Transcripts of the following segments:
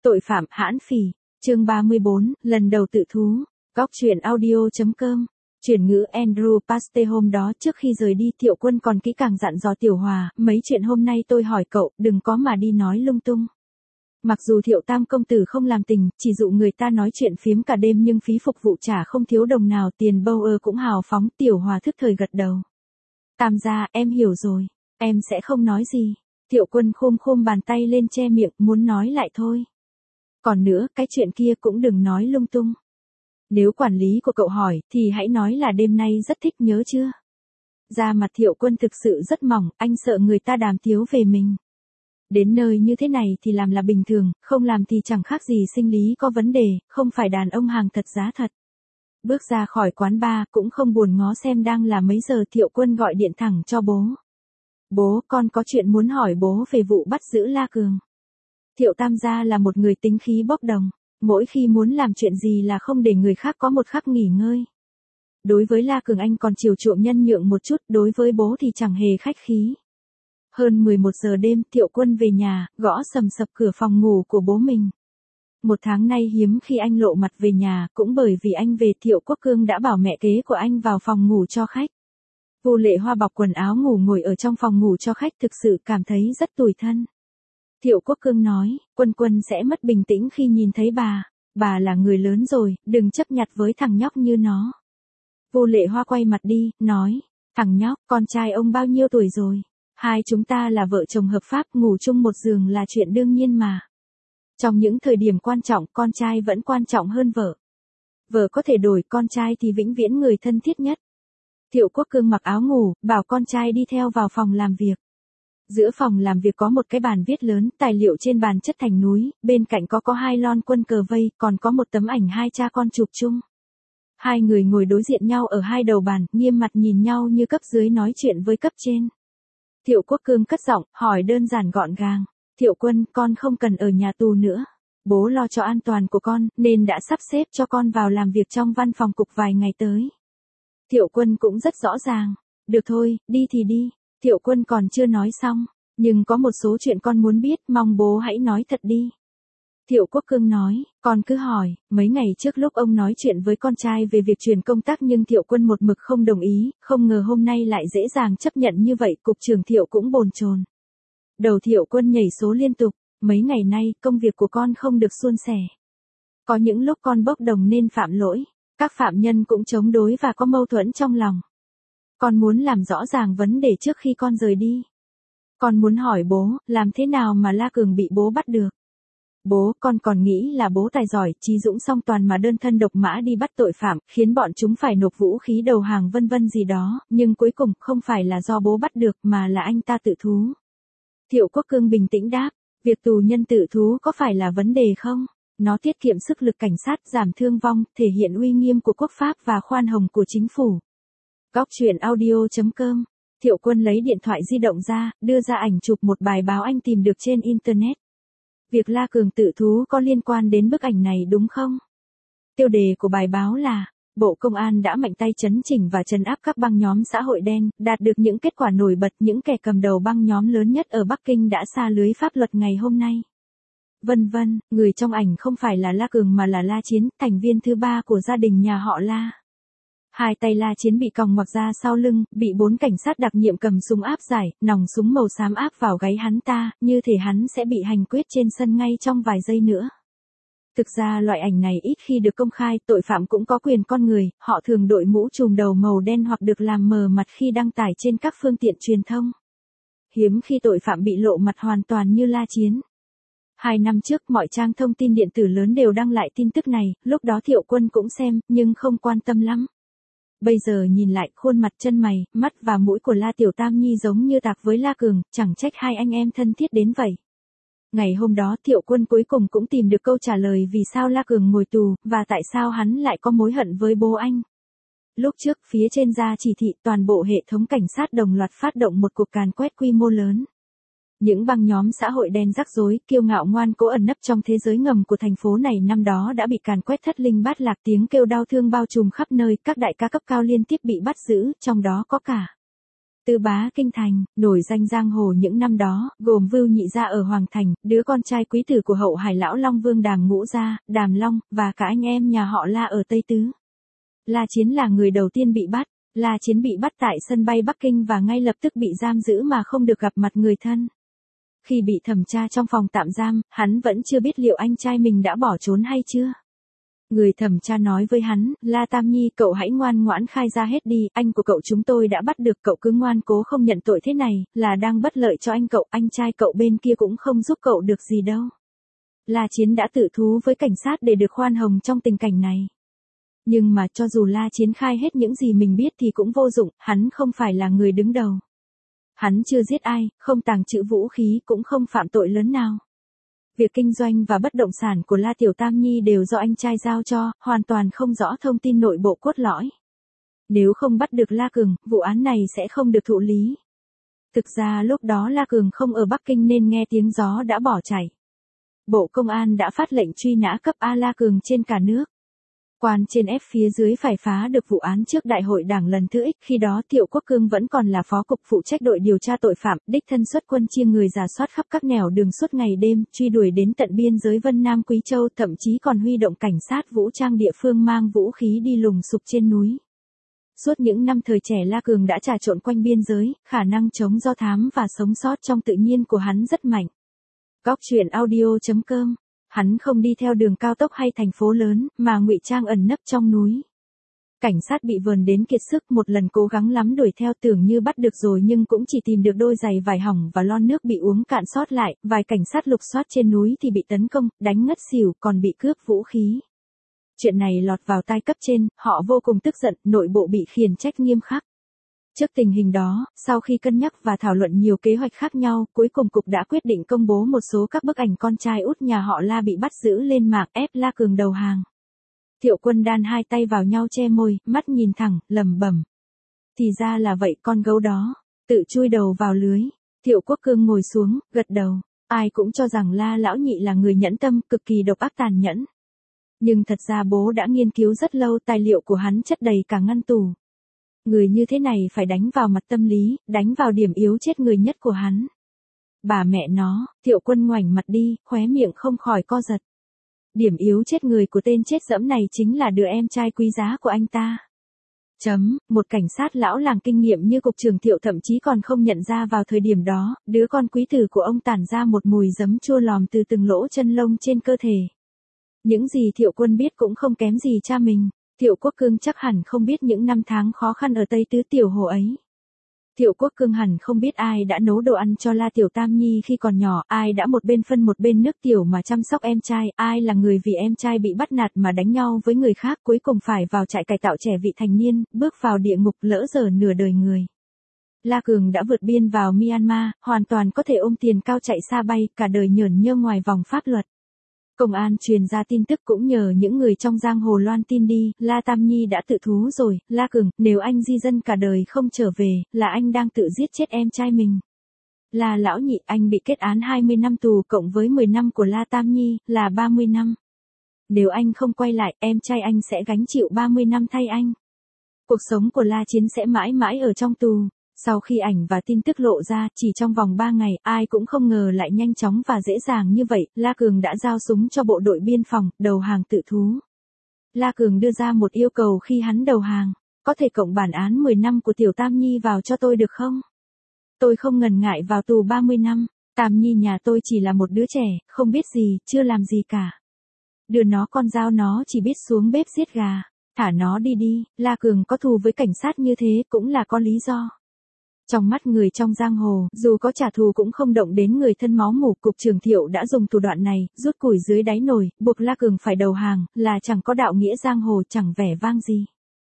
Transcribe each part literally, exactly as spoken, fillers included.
Tội phạm hãn phỉ, chương ba mươi bốn, lần đầu tự thú, góc truyện audio.com. Chuyển ngữ Andrew Paste hôm đó trước khi rời đi Thiệu Quân còn kỹ càng dặn dò Tiểu Hòa, mấy chuyện hôm nay tôi hỏi cậu, đừng có mà đi nói lung tung. Mặc dù Thiệu Tam công tử không làm tình, chỉ dụ người ta nói chuyện phiếm cả đêm nhưng phí phục vụ trả không thiếu đồng nào, tiền Bauer cũng hào phóng. Tiểu Hòa thức thời gật đầu. Tam gia, em hiểu rồi, em sẽ không nói gì. Thiệu Quân khom khom bàn tay lên che miệng, muốn nói lại thôi. Còn nữa, cái chuyện kia cũng đừng nói lung tung. Nếu quản lý của cậu hỏi, thì hãy nói là đêm nay rất thích, nhớ chưa? Da mặt Thiệu Quân thực sự rất mỏng, anh sợ người ta đàm tiếu về mình. Đến nơi như thế này thì làm là bình thường, không làm thì chẳng khác gì sinh lý có vấn đề, không phải đàn ông hàng thật giá thật. Bước ra khỏi quán bar, cũng không buồn ngó xem đang là mấy giờ, Thiệu Quân gọi điện thẳng cho bố. Bố, con có chuyện muốn hỏi bố về vụ bắt giữ La Cường. Thiệu Tam gia là một người tính khí bốc đồng, mỗi khi muốn làm chuyện gì là không để người khác có một khắc nghỉ ngơi. Đối với La Cường anh còn chiều chuộng nhân nhượng một chút, đối với bố thì chẳng hề khách khí. Hơn mười một giờ đêm, Thiệu Quân về nhà, gõ sầm sập cửa phòng ngủ của bố mình. Một tháng nay hiếm khi anh lộ mặt về nhà, cũng bởi vì anh về Thiệu Quốc Cương đã bảo mẹ kế của anh vào phòng ngủ cho khách. Vô Lệ Hoa bọc quần áo ngủ ngồi ở trong phòng ngủ cho khách, thực sự cảm thấy rất tủi thân. Thiệu Quốc Cương nói, Quân Quân sẽ mất bình tĩnh khi nhìn thấy bà, bà là người lớn rồi, đừng chấp nhặt với thằng nhóc như nó. Vô Lệ Hoa quay mặt đi, nói, thằng nhóc, con trai ông bao nhiêu tuổi rồi? Hai chúng ta là vợ chồng hợp pháp, ngủ chung một giường là chuyện đương nhiên mà. Trong những thời điểm quan trọng, con trai vẫn quan trọng hơn vợ. Vợ có thể đổi, con trai thì vĩnh viễn người thân thiết nhất. Thiệu Quốc Cương mặc áo ngủ, bảo con trai đi theo vào phòng làm việc. Giữa phòng làm việc có một cái bàn viết lớn, tài liệu trên bàn chất thành núi, bên cạnh có có hai lon quân cờ vây, còn có một tấm ảnh hai cha con chụp chung. Hai người ngồi đối diện nhau ở hai đầu bàn, nghiêm mặt nhìn nhau như cấp dưới nói chuyện với cấp trên. Thiệu Quốc Cương cất giọng, hỏi đơn giản gọn gàng. Thiệu Quân, con không cần ở nhà tù nữa. Bố lo cho an toàn của con, nên đã sắp xếp cho con vào làm việc trong văn phòng cục vài ngày tới. Thiệu Quân cũng rất rõ ràng. Được thôi, đi thì đi. Thiệu Quân còn chưa nói xong. Nhưng có một số chuyện con muốn biết, mong bố hãy nói thật đi. Thiệu Quốc Cương nói, con cứ hỏi. Mấy ngày trước lúc ông nói chuyện với con trai về việc chuyển công tác nhưng Thiệu Quân một mực không đồng ý, không ngờ hôm nay lại dễ dàng chấp nhận như vậy, cục trưởng Thiệu cũng bồn chồn. Đầu Thiệu Quân nhảy số liên tục, mấy ngày nay công việc của con không được suôn sẻ. Có những lúc con bốc đồng nên phạm lỗi, các phạm nhân cũng chống đối và có mâu thuẫn trong lòng. Con muốn làm rõ ràng vấn đề trước khi con rời đi. Con muốn hỏi bố, làm thế nào mà La Cường bị bố bắt được? Bố, con còn nghĩ là bố tài giỏi, trí dũng song toàn mà đơn thân độc mã đi bắt tội phạm, khiến bọn chúng phải nộp vũ khí đầu hàng vân vân gì đó, nhưng cuối cùng không phải là do bố bắt được mà là anh ta tự thú. Thiệu Quốc Cương bình tĩnh đáp, việc tù nhân tự thú có phải là vấn đề không? Nó tiết kiệm sức lực cảnh sát, giảm thương vong, thể hiện uy nghiêm của quốc pháp và khoan hồng của chính phủ. Góc truyện audio.com. Thiệu Quân lấy điện thoại di động ra, đưa ra ảnh chụp một bài báo anh tìm được trên Internet. Việc La Cường tự thú có liên quan đến bức ảnh này đúng không? Tiêu đề của bài báo là, Bộ Công an đã mạnh tay chấn chỉnh và trấn áp các băng nhóm xã hội đen, đạt được những kết quả nổi bật, những kẻ cầm đầu băng nhóm lớn nhất ở Bắc Kinh đã sa lưới pháp luật ngày hôm nay. Vân vân, người trong ảnh không phải là La Cường mà là La Chiến, thành viên thứ ba của gia đình nhà họ La. Hai tay La Chiến bị còng ngoặc ra sau lưng, bị bốn cảnh sát đặc nhiệm cầm súng áp giải, nòng súng màu xám áp vào gáy hắn ta, như thể hắn sẽ bị hành quyết trên sân ngay trong vài giây nữa. Thực ra loại ảnh này ít khi được công khai, tội phạm cũng có quyền con người, họ thường đội mũ trùm đầu màu đen hoặc được làm mờ mặt khi đăng tải trên các phương tiện truyền thông. Hiếm khi tội phạm bị lộ mặt hoàn toàn như La Chiến. Hai năm trước mọi trang thông tin điện tử lớn đều đăng lại tin tức này, lúc đó Thiệu Quân cũng xem, nhưng không quan tâm lắm. Bây giờ nhìn lại, khuôn mặt chân mày, mắt và mũi của La Tiểu Tam Nhi giống như tạc với La Cường, chẳng trách hai anh em thân thiết đến vậy. Ngày hôm đó Thiệu Quân cuối cùng cũng tìm được câu trả lời vì sao La Cường ngồi tù, và tại sao hắn lại có mối hận với bố anh. Lúc trước, phía trên ra chỉ thị, toàn bộ hệ thống cảnh sát đồng loạt phát động một cuộc càn quét quy mô lớn. Những băng nhóm xã hội đen rắc rối, kiêu ngạo ngoan cố ẩn nấp trong thế giới ngầm của thành phố này năm đó đã bị càn quét thất linh bát lạc, tiếng kêu đau thương bao trùm khắp nơi, các đại ca cấp cao liên tiếp bị bắt giữ, trong đó có cả Tứ bá kinh thành, nổi danh giang hồ những năm đó, gồm Vưu Nhị gia ở Hoàng Thành, đứa con trai quý tử của hậu Hải lão Long Vương Đàm Ngũ gia, Đàm Long, và cả anh em nhà họ La ở Tây Tứ. La Chiến là người đầu tiên bị bắt. La Chiến bị bắt tại sân bay Bắc Kinh và ngay lập tức bị giam giữ mà không được gặp mặt người thân. Khi bị thẩm tra trong phòng tạm giam, hắn vẫn chưa biết liệu anh trai mình đã bỏ trốn hay chưa. Người thẩm tra nói với hắn, La Tam Nhi, cậu hãy ngoan ngoãn khai ra hết đi, anh của cậu chúng tôi đã bắt được, cậu cứ ngoan cố không nhận tội thế này, là đang bất lợi cho anh cậu, anh trai cậu bên kia cũng không giúp cậu được gì đâu. La Chiến đã tự thú với cảnh sát để được khoan hồng trong tình cảnh này. Nhưng mà cho dù La Chiến khai hết những gì mình biết thì cũng vô dụng, hắn không phải là người đứng đầu. Hắn chưa giết ai, không tàng trữ vũ khí, cũng không phạm tội lớn nào. Việc kinh doanh và bất động sản của La Tiểu Tam Nhi đều do anh trai giao cho, hoàn toàn không rõ thông tin nội bộ cốt lõi. Nếu không bắt được La Cường, vụ án này sẽ không được thụ lý. Thực ra lúc đó La Cường không ở Bắc Kinh nên nghe tiếng gió đã bỏ chạy. Bộ Công an đã phát lệnh truy nã cấp A La Cường trên cả nước. Quan trên ép phía dưới phải phá được vụ án trước đại hội đảng lần thứ X, khi đó Thiệu Quốc Cương vẫn còn là phó cục phụ trách đội điều tra tội phạm, đích thân xuất quân chia người rà soát khắp các nẻo đường suốt ngày đêm, truy đuổi đến tận biên giới Vân Nam Quý Châu, thậm chí còn huy động cảnh sát vũ trang địa phương mang vũ khí đi lùng sục trên núi. Suốt những năm thời trẻ La Cường đã trà trộn quanh biên giới, khả năng chống do thám và sống sót trong tự nhiên của hắn rất mạnh. Góc truyện audio chấm com. Hắn không đi theo đường cao tốc hay thành phố lớn, mà ngụy trang ẩn nấp trong núi. Cảnh sát bị vờn đến kiệt sức, một lần cố gắng lắm đuổi theo, tưởng như bắt được rồi nhưng cũng chỉ tìm được đôi giày vải hỏng và lon nước bị uống cạn sót lại, vài cảnh sát lục soát trên núi thì bị tấn công, đánh ngất xỉu, còn bị cướp vũ khí. Chuyện này lọt vào tai cấp trên, họ vô cùng tức giận, nội bộ bị khiển trách nghiêm khắc. Trước tình hình đó, sau khi cân nhắc và thảo luận nhiều kế hoạch khác nhau, cuối cùng cục đã quyết định công bố một số các bức ảnh con trai út nhà họ La bị bắt giữ lên mạng, ép La Cường đầu hàng. Thiệu Quân đan hai tay vào nhau che môi, mắt nhìn thẳng, lẩm bẩm. Thì ra là vậy, con gấu đó, tự chui đầu vào lưới. Thiệu Quốc Cương ngồi xuống, gật đầu. Ai cũng cho rằng La Lão Nhị là người nhẫn tâm, cực kỳ độc ác tàn nhẫn. Nhưng thật ra bố đã nghiên cứu rất lâu, tài liệu của hắn chất đầy cả ngăn tủ. Người như thế này phải đánh vào mặt tâm lý, đánh vào điểm yếu chết người nhất của hắn. Bà mẹ nó, Thiệu Quân ngoảnh mặt đi, khóe miệng không khỏi co giật. Điểm yếu chết người của tên chết dẫm này chính là đứa em trai quý giá của anh ta. Chấm, một cảnh sát lão làng kinh nghiệm như cục trưởng Thiệu thậm chí còn không nhận ra vào thời điểm đó, đứa con quý tử của ông tản ra một mùi giấm chua lòm từ từng lỗ chân lông trên cơ thể. Những gì Thiệu Quân biết cũng không kém gì cha mình. Thiệu Quốc Cương chắc hẳn không biết những năm tháng khó khăn ở Tây Tứ Tiểu Hồ ấy. Thiệu Quốc Cương hẳn không biết ai đã nấu đồ ăn cho La Tiểu Tam Nhi khi còn nhỏ, ai đã một bên phân một bên nước tiểu mà chăm sóc em trai, ai là người vì em trai bị bắt nạt mà đánh nhau với người khác, cuối cùng phải vào trại cải tạo trẻ vị thành niên, bước vào địa ngục, lỡ dở nửa đời người. La Cường đã vượt biên vào Myanmar, hoàn toàn có thể ôm tiền cao chạy xa bay, cả đời nhởn nhơ ngoài vòng pháp luật. Công an truyền ra tin tức cũng nhờ những người trong giang hồ loan tin đi, La Tam Nhi đã tự thú rồi, La Cường, nếu anh di dân cả đời không trở về, là anh đang tự giết chết em trai mình. La Lão Nhị, anh bị kết án hai mươi năm tù cộng với mười năm của La Tam Nhi, là ba mươi năm. Nếu anh không quay lại, em trai anh sẽ gánh chịu ba mươi năm thay anh. Cuộc sống của La Chiến sẽ mãi mãi ở trong tù. Sau khi ảnh và tin tức lộ ra, chỉ trong vòng ba ngày, ai cũng không ngờ lại nhanh chóng và dễ dàng như vậy, La Cường đã giao súng cho bộ đội biên phòng, đầu hàng tự thú. La Cường đưa ra một yêu cầu khi hắn đầu hàng, có thể cộng bản án mười năm của Tiểu Tam Nhi vào cho tôi được không? Tôi không ngần ngại vào tù ba mươi năm, Tam Nhi nhà tôi chỉ là một đứa trẻ, không biết gì, chưa làm gì cả. Đưa nó con dao, nó chỉ biết xuống bếp giết gà, thả nó đi đi. La Cường có thù với cảnh sát như thế cũng là có lý do. Trong mắt người trong giang hồ, dù có trả thù cũng không động đến người thân máu mủ, cục trưởng Thiệu đã dùng thủ đoạn này, rút củi dưới đáy nồi, buộc La Cường phải đầu hàng, là chẳng có đạo nghĩa giang hồ, chẳng vẻ vang gì.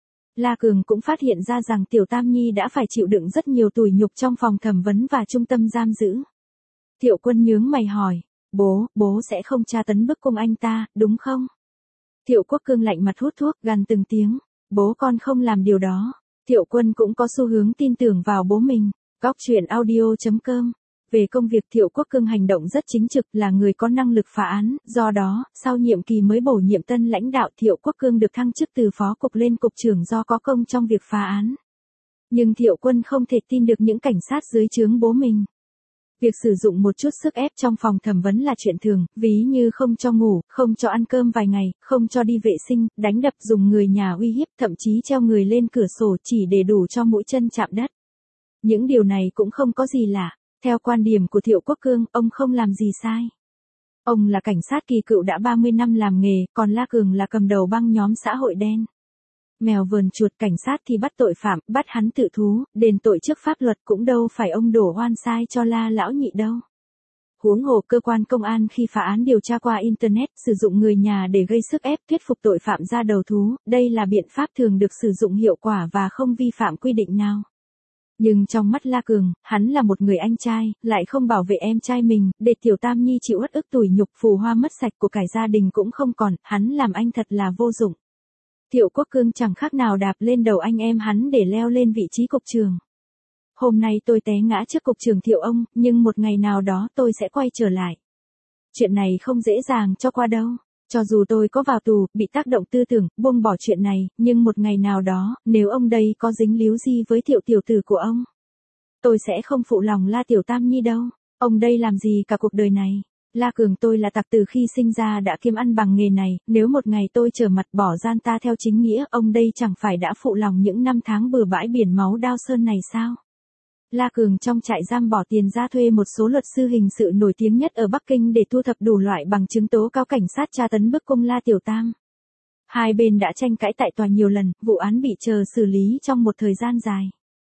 La Cường cũng phát hiện ra rằng Tiểu Tam Nhi đã phải chịu đựng rất nhiều tủi nhục trong phòng thẩm vấn và trung tâm giam giữ. Thiệu Quân nhướng mày hỏi, bố, bố sẽ không tra tấn bức cung anh ta, đúng không? Thiệu Quốc Cương lạnh mặt hút thuốc, gằn từng tiếng, bố con không làm điều đó. Thiệu Quân cũng có xu hướng tin tưởng vào bố mình. Góc truyện audio chấm com. Về công việc, Thiệu Quốc Cương hành động rất chính trực, là người có năng lực phá án, do đó, sau nhiệm kỳ mới bổ nhiệm tân lãnh đạo, Thiệu Quốc Cương được thăng chức từ phó cục lên cục trưởng do có công trong việc phá án. Nhưng Thiệu Quân không thể tin được những cảnh sát dưới trướng bố mình. Việc sử dụng một chút sức ép trong phòng thẩm vấn là chuyện thường, ví như không cho ngủ, không cho ăn cơm vài ngày, không cho đi vệ sinh, đánh đập, dùng người nhà uy hiếp, thậm chí treo người lên cửa sổ chỉ để đủ cho mũi chân chạm đất. Những điều này cũng không có gì lạ. Theo quan điểm của Thiệu Quốc Cương, ông không làm gì sai. Ông là cảnh sát kỳ cựu đã ba mươi năm làm nghề, còn La Cường là cầm đầu băng nhóm xã hội đen. Mèo vờn chuột, cảnh sát thì bắt tội phạm, bắt hắn tự thú, đền tội trước pháp luật, cũng đâu phải ông đổ oan sai cho La lão nhị đâu. Huống hồ cơ quan công an khi phá án điều tra qua Internet, sử dụng người nhà để gây sức ép thuyết phục tội phạm ra đầu thú, đây là biện pháp thường được sử dụng hiệu quả và không vi phạm quy định nào. Nhưng trong mắt La Cường, hắn là một người anh trai, lại không bảo vệ em trai mình, để Tiểu Tam Nhi chịu uất ức tủi nhục, phù hoa mất sạch, của cải gia đình cũng không còn, hắn làm anh thật là vô dụng. Thiệu Quốc Cương chẳng khác nào đạp lên đầu anh em hắn để leo lên vị trí cục trưởng. Hôm nay tôi té ngã trước cục trưởng Thiệu ông, nhưng một ngày nào đó tôi sẽ quay trở lại. Chuyện này không dễ dàng cho qua đâu. Cho dù tôi có vào tù, bị tác động tư tưởng, buông bỏ chuyện này, nhưng một ngày nào đó, nếu ông đây có dính líu gì với Thiệu tiểu tử của ông, tôi sẽ không phụ lòng La Tiểu Tam Nhi đâu. Ông đây làm gì cả cuộc đời này. La Cường, tôi là tặc từ khi sinh ra đã kiêm ăn bằng nghề này, nếu một ngày tôi trở mặt bỏ gian ta theo chính nghĩa, ông đây chẳng phải đã phụ lòng những năm tháng bừa bãi biển máu đao sơn này sao? La Cường trong trại giam bỏ tiền ra thuê một số luật sư hình sự nổi tiếng nhất ở Bắc Kinh để thu thập đủ loại bằng chứng tố cáo cảnh sát tra tấn bức cung La Tiểu Tam. Hai bên đã tranh cãi tại tòa nhiều lần, vụ án bị chờ xử lý trong một thời gian dài.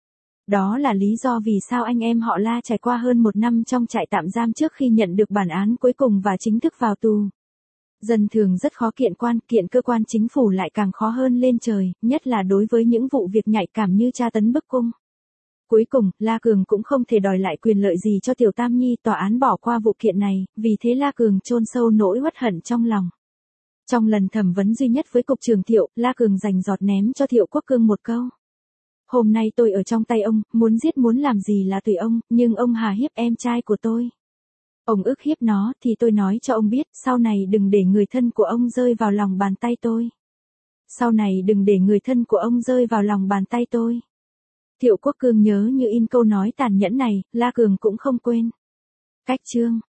Đó là lý do vì sao anh em họ La trải qua hơn một năm trong trại tạm giam trước khi nhận được bản án cuối cùng và chính thức vào tù. Dân thường rất khó kiện quan, kiện cơ quan chính phủ lại càng khó hơn lên trời, nhất là đối với những vụ việc nhạy cảm như tra tấn bức cung. Cuối cùng, La Cường cũng không thể đòi lại quyền lợi gì cho Tiểu Tam Nhi, tòa án bỏ qua vụ kiện này, vì thế La Cường chôn sâu nỗi uất hận trong lòng. Trong lần thẩm vấn duy nhất với cục trưởng Thiệu, La Cường dành giọt ném cho Thiệu Quốc Cương một câu. Hôm nay tôi ở trong tay ông, muốn giết muốn làm gì là tùy ông, nhưng ông hà hiếp em trai của tôi. Ông ức hiếp nó thì tôi nói cho ông biết, sau này đừng để người thân của ông rơi vào lòng bàn tay tôi. Sau này đừng để người thân của ông rơi vào lòng bàn tay tôi. Thiệu Quốc Cương nhớ như in câu nói tàn nhẫn này, La Cường cũng không quên. Cách chương